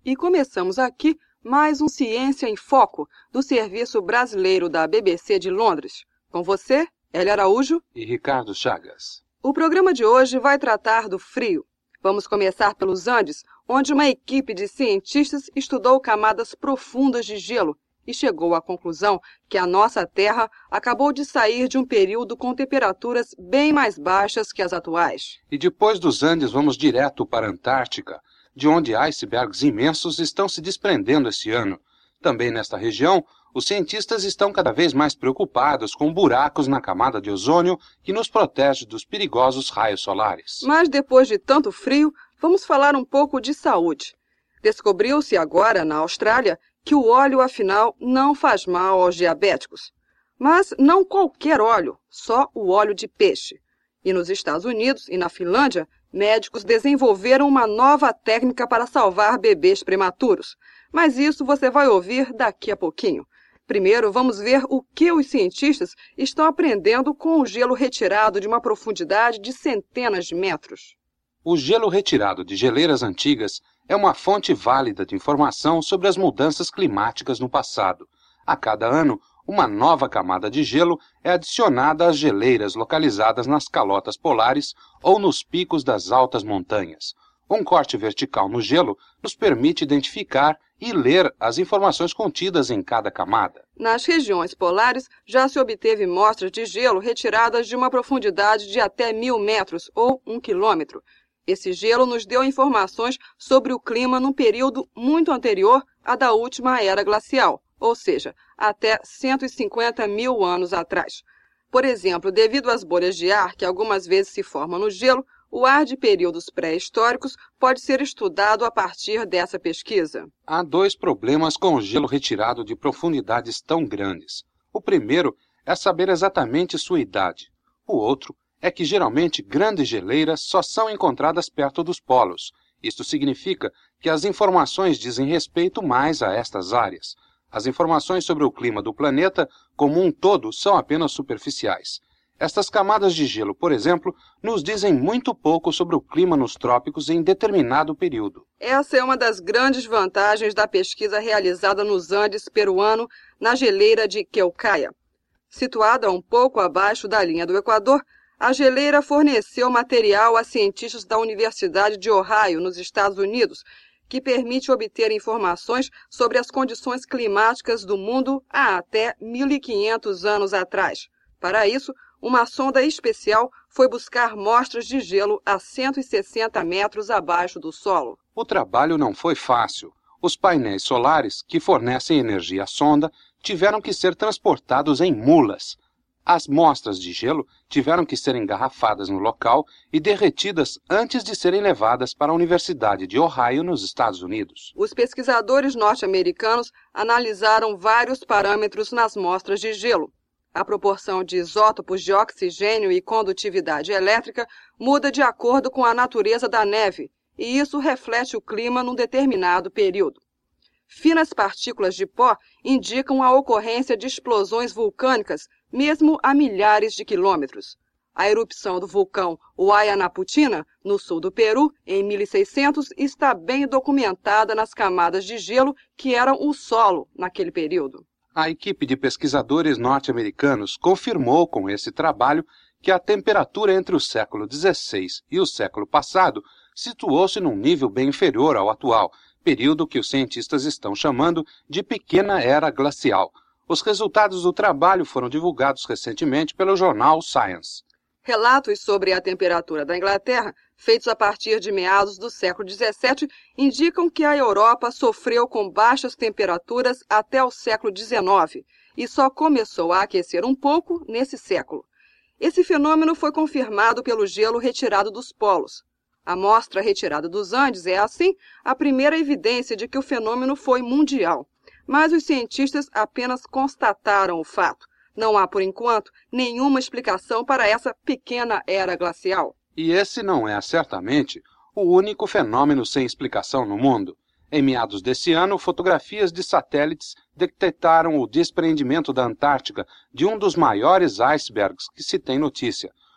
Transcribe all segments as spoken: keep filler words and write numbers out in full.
E começamos aqui mais um Ciência em Foco, do Serviço Brasileiro da B B C de Londres. Com você, Hélia Araújo e Ricardo Chagas. O programa de hoje vai tratar do frio. Vamos começar pelos Andes, onde uma equipe de cientistas estudou camadas profundas de gelo e chegou à conclusão que a nossa Terra acabou de sair de um período com temperaturas bem mais baixas que as atuais. E depois dos Andes vamos direto para a Antártica, de onde icebergs imensos estão se desprendendo esse ano. Também nesta região, os cientistas estão cada vez mais preocupados com buracos na camada de ozônio que nos protege dos perigosos raios solares. Mas depois de tanto frio, vamos falar um pouco de saúde. Descobriu-se agora, na Austrália, que o óleo, afinal, não faz mal aos diabéticos. Mas não qualquer óleo, só o óleo de peixe. E nos Estados Unidos e na Finlândia, médicos desenvolveram uma nova técnica para salvar bebês prematuros. Mas isso você vai ouvir daqui a pouquinho. Primeiro, vamos ver o que os cientistas estão aprendendo com o gelo retirado de uma profundidade de centenas de metros. O gelo retirado de geleiras antigas é uma fonte válida de informação sobre as mudanças climáticas no passado. A cada ano, uma nova camada de gelo é adicionada às geleiras localizadas nas calotas polares ou nos picos das altas montanhas. Um corte vertical no gelo nos permite identificar e ler as informações contidas em cada camada. Nas regiões polares, já se obteve mostras de gelo retiradas de uma profundidade de até mil metros ou um quilômetro. Esse gelo nos deu informações sobre o clima num período muito anterior à da última era glacial, ou seja, até cento e cinquenta mil anos atrás. Por exemplo, devido às bolhas de ar que algumas vezes se formam no gelo, o ar de períodos pré-históricos pode ser estudado a partir dessa pesquisa. Há dois problemas com o gelo retirado de profundidades tão grandes. O primeiro é saber exatamente sua idade. O outro é que geralmente grandes geleiras só são encontradas perto dos polos. Isto significa que as informações dizem respeito mais a estas áreas. As informações sobre o clima do planeta como um todo são apenas superficiais. Estas camadas de gelo, por exemplo, nos dizem muito pouco sobre o clima nos trópicos em determinado período. Essa é uma das grandes vantagens da pesquisa realizada nos Andes peruano, na geleira de Queucaya. Situada um pouco abaixo da linha do Equador, a geleira forneceu material a cientistas da Universidade de Ohio, nos Estados Unidos, que permite obter informações sobre as condições climáticas do mundo há até mil e quinhentos anos atrás. Para isso, uma sonda especial foi buscar mostras de gelo a cento e sessenta metros abaixo do solo. O trabalho não foi fácil. Os painéis solares, que fornecem energia à sonda, tiveram que ser transportados em mulas. As mostras de gelo tiveram que ser engarrafadas no local e derretidas antes de serem levadas para a Universidade de Ohio, nos Estados Unidos. Os pesquisadores norte-americanos analisaram vários parâmetros nas mostras de gelo. A proporção de isótopos de oxigênio e condutividade elétrica muda de acordo com a natureza da neve, e isso reflete o clima num determinado período. Finas partículas de pó indicam a ocorrência de explosões vulcânicas, mesmo a milhares de quilômetros. A erupção do vulcão Huaynaputina, no sul do Peru, em mil e seiscentos, está bem documentada nas camadas de gelo que eram o solo naquele período. A equipe de pesquisadores norte-americanos confirmou com esse trabalho que a temperatura entre o século dezesseis e o século passado situou-se num nível bem inferior ao atual, período que os cientistas estão chamando de Pequena Era Glacial. Os resultados do trabalho foram divulgados recentemente pelo jornal Science. Relatos sobre a temperatura da Inglaterra, feitos a partir de meados do século dezessete, indicam que a Europa sofreu com baixas temperaturas até o século dezenove e só começou a aquecer um pouco nesse século. Esse fenômeno foi confirmado pelo gelo retirado dos polos. A amostra retirada dos Andes é, assim, a primeira evidência de que o fenômeno foi mundial. Mas os cientistas apenas constataram o fato. Não há, por enquanto, nenhuma explicação para essa pequena era glacial. E esse não é, certamente, o único fenômeno sem explicação no mundo. Em meados desse ano, fotografias de satélites detectaram o despreendimento da Antártica de um dos maiores icebergs que se tem notícia.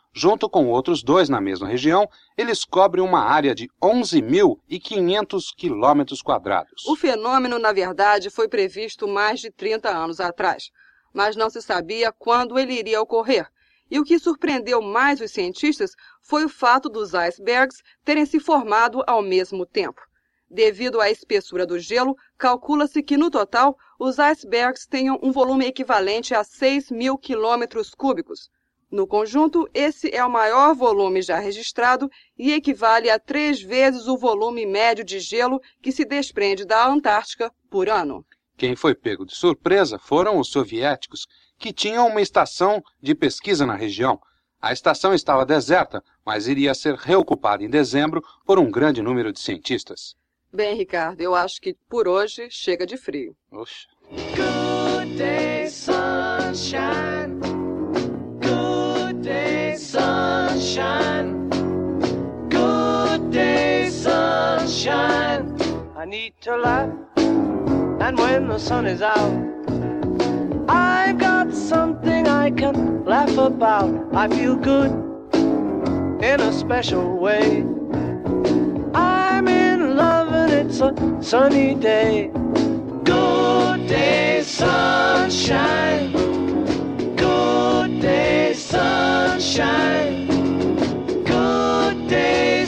junto com outros dois na mesma região, eles cobrem uma área de onze mil e quinhentos quilômetros quadrados. O fenômeno, na verdade, foi previsto mais de trinta anos atrás, mas não se sabia quando ele iria ocorrer. E o que surpreendeu mais os cientistas foi o fato dos icebergs terem se formado ao mesmo tempo. Devido à espessura do gelo, calcula-se que, no total, os icebergs tenham um volume equivalente a seis mil quilômetros cúbicos. No conjunto, esse é o maior volume já registrado e equivale a três vezes o volume médio de gelo que se desprende da Antártica por ano. Quem foi pego de surpresa foram os soviéticos, que tinham uma estação de pesquisa na região. A estação estava deserta, mas iria ser reocupada em dezembro por um grande número de cientistas. Bem, Ricardo, eu acho que por hoje chega de frio. Oxe. Good day, sunshine. Good day, sunshine. Good day, sunshine. I need to laugh, and when the sun is out, I've got something I can laugh about. I feel good in a special way. I'm in love and it's a sunny day. Good day, sunshine. Good day, sunshine. Good day,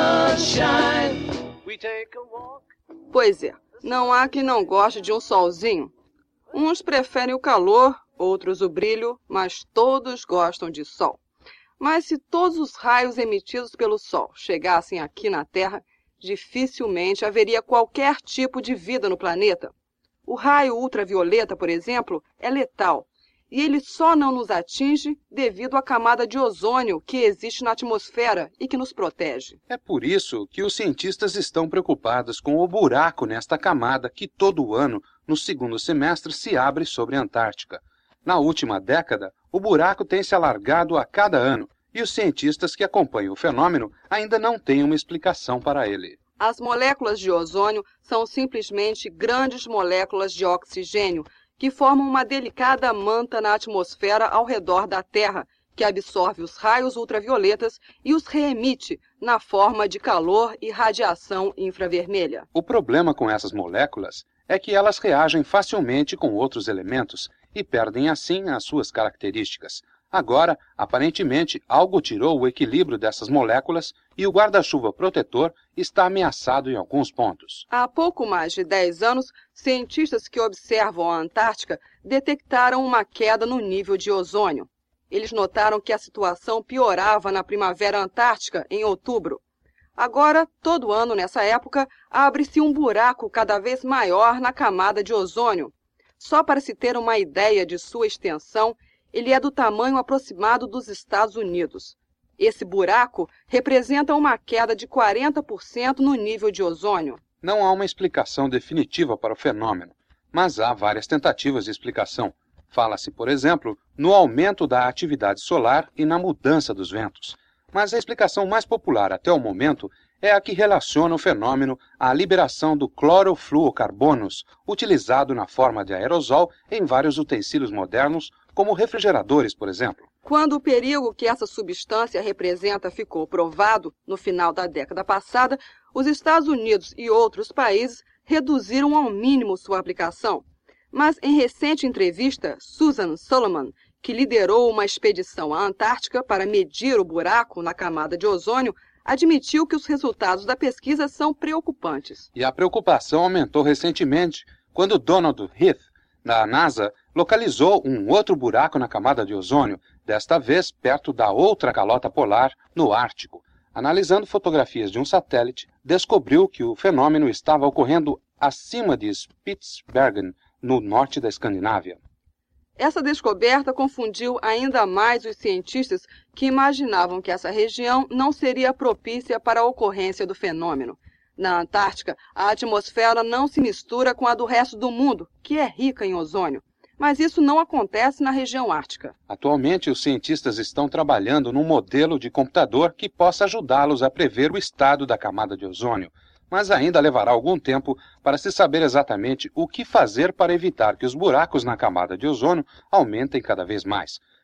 sunshine. We take a walk. Pois é, não há quem não goste de um solzinho. Uns preferem o calor, outros o brilho, mas todos gostam de sol. Mas se todos os raios emitidos pelo sol chegassem aqui na Terra, dificilmente haveria qualquer tipo de vida no planeta. O raio ultravioleta, por exemplo, é letal, e ele só não nos atinge devido à camada de ozônio que existe na atmosfera e que nos protege. É por isso que os cientistas estão preocupados com o buraco nesta camada que todo ano, no segundo semestre, se abre sobre a Antártica. Na última década, o buraco tem se alargado a cada ano, e os cientistas que acompanham o fenômeno ainda não têm uma explicação para ele. As moléculas de ozônio são simplesmente grandes moléculas de oxigênio que formam uma delicada manta na atmosfera ao redor da Terra, que absorve os raios ultravioletas e os reemite na forma de calor e radiação infravermelha. O problema com essas moléculas é que elas reagem facilmente com outros elementos e perdem assim as suas características. Agora, aparentemente, algo tirou o equilíbrio dessas moléculas e o guarda-chuva protetor está ameaçado em alguns pontos. Há pouco mais de dez anos, cientistas que observam a Antártica detectaram uma queda no nível de ozônio. Eles notaram que a situação piorava na primavera antártica, em outubro. Agora, todo ano nessa época, abre-se um buraco cada vez maior na camada de ozônio. Só para se ter uma ideia de sua extensão, ele é do tamanho aproximado dos Estados Unidos. Esse buraco representa uma queda de quarenta por cento no nível de ozônio. Não há uma explicação definitiva para o fenômeno, mas há várias tentativas de explicação. Fala-se, por exemplo, no aumento da atividade solar e na mudança dos ventos. Mas a explicação mais popular até o momento é a que relaciona o fenômeno à liberação do clorofluorcarbonos, utilizado na forma de aerosol em vários utensílios modernos, como refrigeradores, por exemplo. Quando o perigo que essa substância representa ficou provado no final da década passada, os Estados Unidos e outros países reduziram ao mínimo sua aplicação. Mas em recente entrevista, Susan Solomon, que liderou uma expedição à Antártica para medir o buraco na camada de ozônio, admitiu que os resultados da pesquisa são preocupantes. E a preocupação aumentou recentemente quando Donald Heath, da NASA, localizou um outro buraco na camada de ozônio, desta vez perto da outra calota polar, no Ártico. Analisando fotografias de um satélite, descobriu que o fenômeno estava ocorrendo acima de Spitsbergen, no norte da Escandinávia. Essa descoberta confundiu ainda mais os cientistas que imaginavam que essa região não seria propícia para a ocorrência do fenômeno. Na Antártica, a atmosfera não se mistura com a do resto do mundo, que é rica em ozônio. Mas isso não acontece na região ártica. Atualmente, os cientistas estão trabalhando num modelo de computador que possa ajudá-los a prever o estado da camada de ozônio. Mas ainda levará algum tempo para se saber exatamente o que fazer para evitar que os buracos na camada de ozônio aumentem cada vez mais.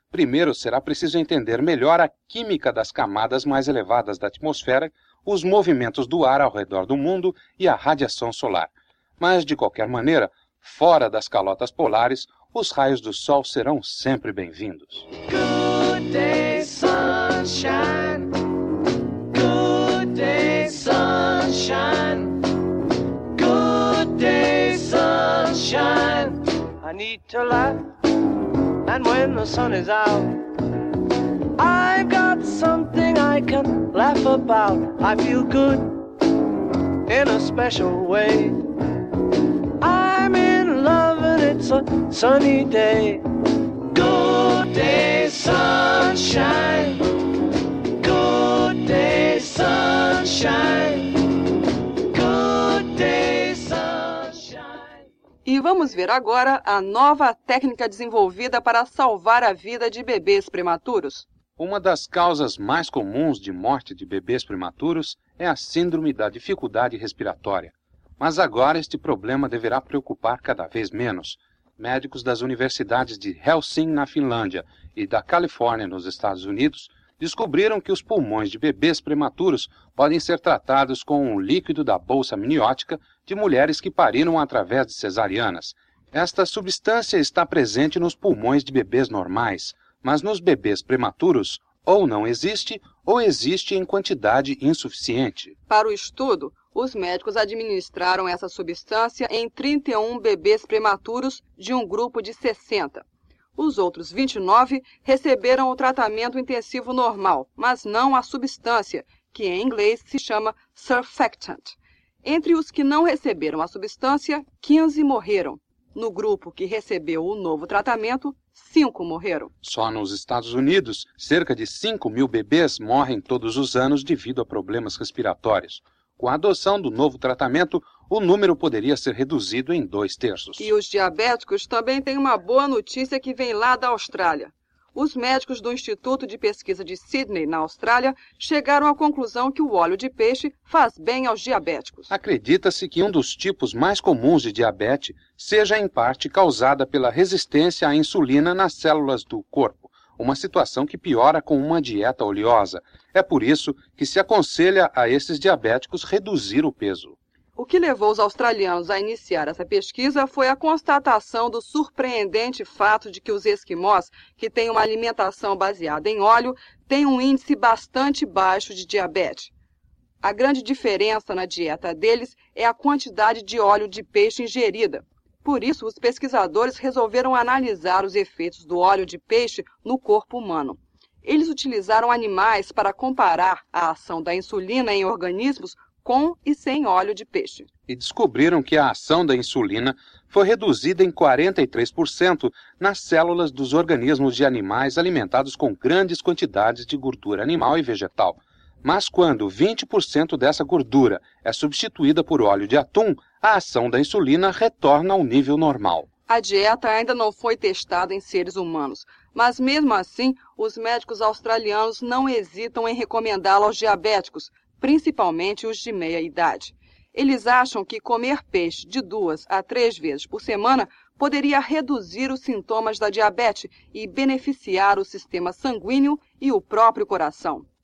Primeiro, será preciso entender melhor a química das camadas mais elevadas da atmosfera, os movimentos do ar ao redor do mundo e a radiação solar. Mas, de qualquer maneira, fora das calotas polares, os raios do sol serão sempre bem-vindos. Good day, sunshine. Good day, sunshine. Good day, sunshine. I need to laugh, and when the sun is out, I've got something I can laugh about. I feel good in a special way. I'm in love and it's a sunny day. Good day, sunshine. Good day, sunshine. Good day, sunshine. E vamos ver agora a nova técnica desenvolvida para salvar a vida de bebês prematuros. Uma das causas mais comuns de morte de bebês prematuros é a síndrome da dificuldade respiratória. Mas agora este problema deverá preocupar cada vez menos. Médicos das universidades de Helsinki, na Finlândia, e da Califórnia, nos Estados Unidos, descobriram que os pulmões de bebês prematuros podem ser tratados com um líquido da bolsa amniótica de mulheres que pariram através de cesarianas. Esta substância está presente nos pulmões de bebês normais, mas nos bebês prematuros ou não existe ou existe em quantidade insuficiente. Para o estudo, os médicos administraram essa substância em trinta e um bebês prematuros de um grupo de sessenta. Os outros vinte e nove receberam o tratamento intensivo normal, mas não a substância, que em inglês se chama surfactant. Entre os que não receberam a substância, quinze morreram. No grupo que recebeu o novo tratamento, cinco morreram. Só nos Estados Unidos, cerca de cinco mil bebês morrem todos os anos devido a problemas respiratórios. Com a adoção do novo tratamento, o número poderia ser reduzido em dois terços. E os diabéticos também têm uma boa notícia que vem lá da Austrália. Os médicos do Instituto de Pesquisa de Sydney, na Austrália, chegaram à conclusão que o óleo de peixe faz bem aos diabéticos. Acredita-se que um dos tipos mais comuns de diabetes seja, em parte, causada pela resistência à insulina nas células do corpo, uma situação que piora com uma dieta oleosa. É por isso que se aconselha a esses diabéticos reduzir o peso. O que levou os australianos a iniciar essa pesquisa foi a constatação do surpreendente fato de que os esquimós, que têm uma alimentação baseada em óleo, têm um índice bastante baixo de diabetes. A grande diferença na dieta deles é a quantidade de óleo de peixe ingerida. Por isso, os pesquisadores resolveram analisar os efeitos do óleo de peixe no corpo humano. Eles utilizaram animais para comparar a ação da insulina em organismos com e sem óleo de peixe. E descobriram que a ação da insulina foi reduzida em quarenta e três por cento nas células dos organismos de animais alimentados com grandes quantidades de gordura animal e vegetal. Mas quando vinte por cento dessa gordura é substituída por óleo de atum, a ação da insulina retorna ao nível normal. A dieta ainda não foi testada em seres humanos, mas mesmo assim, os médicos australianos não hesitam em recomendá-la aos diabéticos, principalmente os de meia idade. Eles acham que comer peixe de duas a três vezes por semana poderia reduzir os sintomas da diabetes e beneficiar o sistema sanguíneo e o próprio coração.